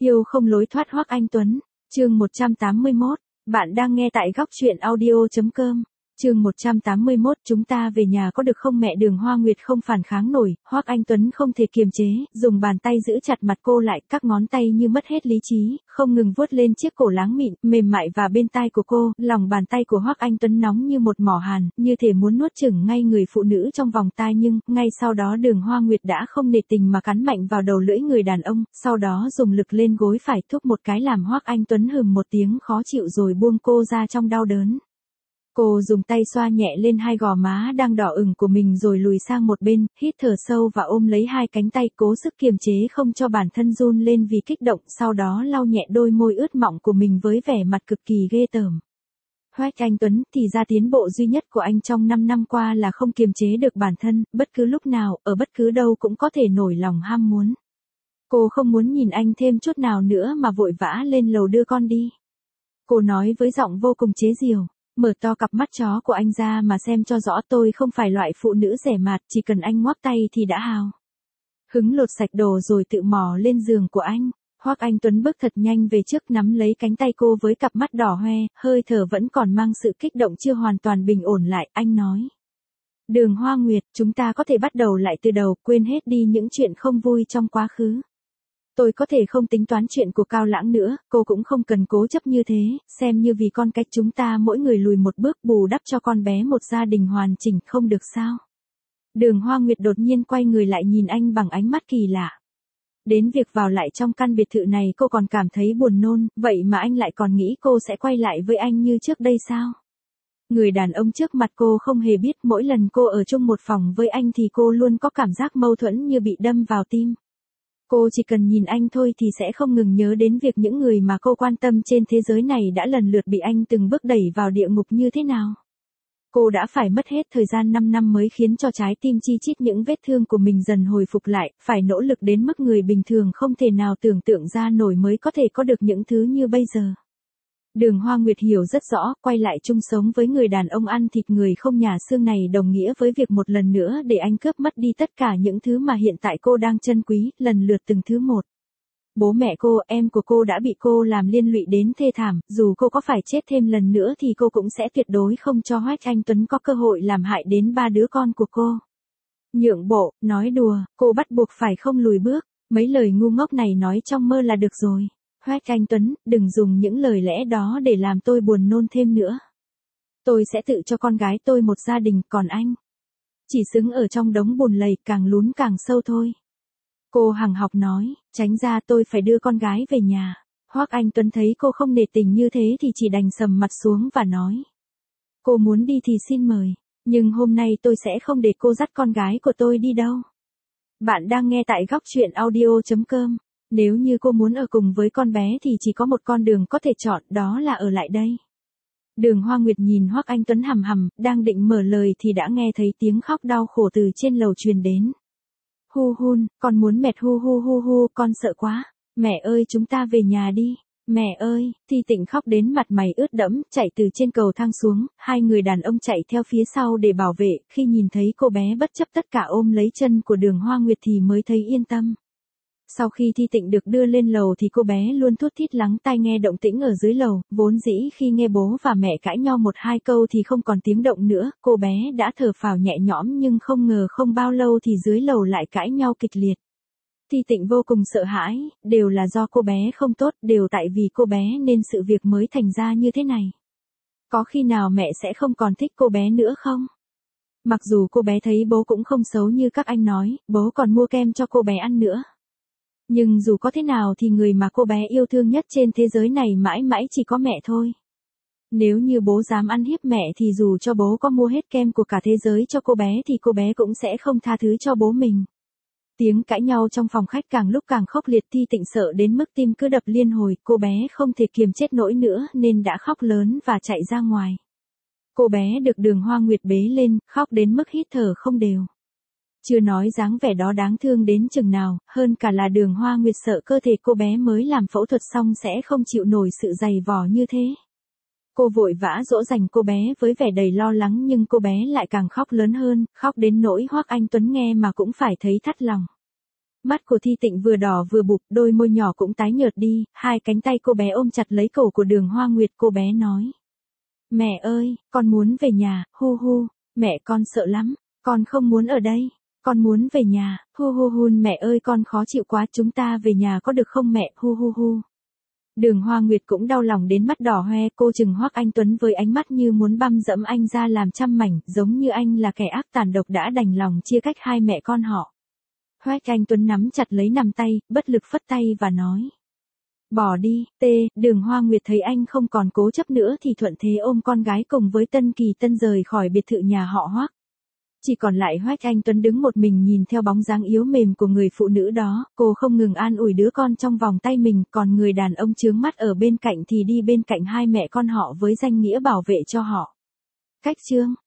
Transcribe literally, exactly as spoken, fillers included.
Yêu không lối thoát Hoắc Anh Tuấn, chương một trăm tám mươi mốt, bạn đang nghe tại góc truyện audio chấm com. Chương một trăm tám mươi mốt, chúng ta về nhà có được không mẹ? Đường Hoa Nguyệt không phản kháng nổi, Hoắc Anh Tuấn không thể kiềm chế, dùng bàn tay giữ chặt mặt cô lại, các ngón tay như mất hết lý trí, không ngừng vuốt lên chiếc cổ láng mịn, mềm mại và bên tai của cô, lòng bàn tay của Hoắc Anh Tuấn nóng như một mỏ hàn, như thể muốn nuốt chửng ngay người phụ nữ trong vòng tai, nhưng, ngay sau đó Đường Hoa Nguyệt đã không nể tình mà cắn mạnh vào đầu lưỡi người đàn ông, sau đó dùng lực lên gối phải thúc một cái làm Hoắc Anh Tuấn hừm một tiếng khó chịu rồi buông cô ra trong đau đớn. Cô dùng tay xoa nhẹ lên hai gò má đang đỏ ửng của mình rồi lùi sang một bên, hít thở sâu và ôm lấy hai cánh tay cố sức kiềm chế không cho bản thân run lên vì kích động, sau đó lau nhẹ đôi môi ướt mọng của mình với vẻ mặt cực kỳ ghê tởm. Hoắc Anh Tuấn, thì ra tiến bộ duy nhất của anh trong năm năm qua là không kiềm chế được bản thân, bất cứ lúc nào, ở bất cứ đâu cũng có thể nổi lòng ham muốn. Cô không muốn nhìn anh thêm chút nào nữa mà vội vã lên lầu đưa con đi. Cô nói với giọng vô cùng chế giễu. Mở to cặp mắt chó của anh ra mà xem cho rõ, tôi không phải loại phụ nữ rẻ mạt, chỉ cần anh ngoắc tay thì đã hào hứng lột sạch đồ rồi tự mò lên giường của anh. Hoắc Anh Tuấn bước thật nhanh về trước nắm lấy cánh tay cô với cặp mắt đỏ hoe, hơi thở vẫn còn mang sự kích động chưa hoàn toàn bình ổn lại, anh nói. Đường Hoa Nguyệt, chúng ta có thể bắt đầu lại từ đầu, quên hết đi những chuyện không vui trong quá khứ. Tôi có thể không tính toán chuyện của Cao Lãng nữa, cô cũng không cần cố chấp như thế, xem như vì con cách chúng ta mỗi người lùi một bước bù đắp cho con bé một gia đình hoàn chỉnh, không được sao? Đường Hoa Nguyệt đột nhiên quay người lại nhìn anh bằng ánh mắt kỳ lạ. Đến việc vào lại trong căn biệt thự này cô còn cảm thấy buồn nôn, vậy mà anh lại còn nghĩ cô sẽ quay lại với anh như trước đây sao? Người đàn ông trước mặt cô không hề biết mỗi lần cô ở chung một phòng với anh thì cô luôn có cảm giác mâu thuẫn như bị đâm vào tim. Cô chỉ cần nhìn anh thôi thì sẽ không ngừng nhớ đến việc những người mà cô quan tâm trên thế giới này đã lần lượt bị anh từng bước đẩy vào địa ngục như thế nào. Cô đã phải mất hết thời gian năm năm mới khiến cho trái tim chi chít những vết thương của mình dần hồi phục lại, phải nỗ lực đến mức người bình thường không thể nào tưởng tượng ra nổi mới có thể có được những thứ như bây giờ. Đường Hoa Nguyệt hiểu rất rõ, quay lại chung sống với người đàn ông ăn thịt người không nhà xương này đồng nghĩa với việc một lần nữa để anh cướp mất đi tất cả những thứ mà hiện tại cô đang trân quý, lần lượt từng thứ một. Bố mẹ cô, em của cô đã bị cô làm liên lụy đến thê thảm, dù cô có phải chết thêm lần nữa thì cô cũng sẽ tuyệt đối không cho Hoắc Anh Tuấn có cơ hội làm hại đến ba đứa con của cô. Nhượng bộ, nói đùa, cô bắt buộc phải không lùi bước, mấy lời ngu ngốc này nói trong mơ là được rồi. Hoắc Anh Tuấn, đừng dùng những lời lẽ đó để làm tôi buồn nôn thêm nữa. Tôi sẽ tự cho con gái tôi một gia đình, còn anh chỉ xứng ở trong đống bùn lầy, càng lún càng sâu thôi. Cô hằng học nói, tránh ra, tôi phải đưa con gái về nhà. Hoắc Anh Tuấn thấy cô không nể tình như thế thì chỉ đành sầm mặt xuống và nói. Cô muốn đi thì xin mời, nhưng hôm nay tôi sẽ không để cô dắt con gái của tôi đi đâu. Bạn đang nghe tại góc truyện audio chấm com. Nếu như cô muốn ở cùng với con bé thì chỉ có một con đường có thể chọn, đó là ở lại đây. Đường Hoa Nguyệt nhìn Hoắc Anh Tuấn hằm hằm, đang định mở lời thì đã nghe thấy tiếng khóc đau khổ từ trên lầu truyền đến. Hu hun, con muốn mệt hu hu hu hu, con sợ quá. Mẹ ơi, chúng ta về nhà đi. Mẹ ơi, Thi Tịnh khóc đến mặt mày ướt đẫm, chạy từ trên cầu thang xuống, hai người đàn ông chạy theo phía sau để bảo vệ, khi nhìn thấy cô bé bất chấp tất cả ôm lấy chân của Đường Hoa Nguyệt thì mới thấy yên tâm. Sau khi Thi Tịnh được đưa lên lầu thì cô bé luôn thút thít lắng tai nghe động tĩnh ở dưới lầu, vốn dĩ khi nghe bố và mẹ cãi nhau một hai câu thì không còn tiếng động nữa, cô bé đã thở phào nhẹ nhõm nhưng không ngờ không bao lâu thì dưới lầu lại cãi nhau kịch liệt. Thi Tịnh vô cùng sợ hãi, đều là do cô bé không tốt, đều tại vì cô bé nên sự việc mới thành ra như thế này. Có khi nào mẹ sẽ không còn thích cô bé nữa không? Mặc dù cô bé thấy bố cũng không xấu như các anh nói, bố còn mua kem cho cô bé ăn nữa. Nhưng dù có thế nào thì người mà cô bé yêu thương nhất trên thế giới này mãi mãi chỉ có mẹ thôi. Nếu như bố dám ăn hiếp mẹ thì dù cho bố có mua hết kem của cả thế giới cho cô bé thì cô bé cũng sẽ không tha thứ cho bố mình. Tiếng cãi nhau trong phòng khách càng lúc càng khốc liệt, Thi Tịnh sợ đến mức tim cứ đập liên hồi, cô bé không thể kiềm chết nổi nữa nên đã khóc lớn và chạy ra ngoài. Cô bé được Đường Hoa Nguyệt bế lên, khóc đến mức hít thở không đều. Chưa nói dáng vẻ đó đáng thương đến chừng nào, hơn cả là Đường Hoa Nguyệt sợ cơ thể cô bé mới làm phẫu thuật xong sẽ không chịu nổi sự dày vò như thế. Cô vội vã dỗ dành cô bé với vẻ đầy lo lắng nhưng cô bé lại càng khóc lớn hơn, khóc đến nỗi Hoắc Anh Tuấn nghe mà cũng phải thấy thắt lòng. Mắt của Thi Tịnh vừa đỏ vừa bụp, đôi môi nhỏ cũng tái nhợt đi, hai cánh tay cô bé ôm chặt lấy cổ của Đường Hoa Nguyệt, cô bé nói. Mẹ ơi, con muốn về nhà, hu hu, mẹ con sợ lắm, con không muốn ở đây, con muốn về nhà, hu hu hun, mẹ ơi con khó chịu quá, chúng ta về nhà có được không mẹ, hu hu hu. Đường Hoa Nguyệt cũng đau lòng đến mắt đỏ hoe, cô chừng Hoắc Anh Tuấn với ánh mắt như muốn băm dẫm anh ra làm trăm mảnh, giống như anh là kẻ ác tàn độc đã đành lòng chia cách hai mẹ con họ. Hoắc Anh Tuấn nắm chặt lấy nằm tay, bất lực phất tay và nói. Bỏ đi, tê, Đường Hoa Nguyệt thấy anh không còn cố chấp nữa thì thuận thế ôm con gái cùng với Tân Kỳ Tân rời khỏi biệt thự nhà họ Hoắc. Chỉ còn lại Hoắc Anh Tuấn đứng một mình nhìn theo bóng dáng yếu mềm của người phụ nữ đó, cô không ngừng an ủi đứa con trong vòng tay mình, còn người đàn ông chướng mắt ở bên cạnh thì đi bên cạnh hai mẹ con họ với danh nghĩa bảo vệ cho họ. Cách chương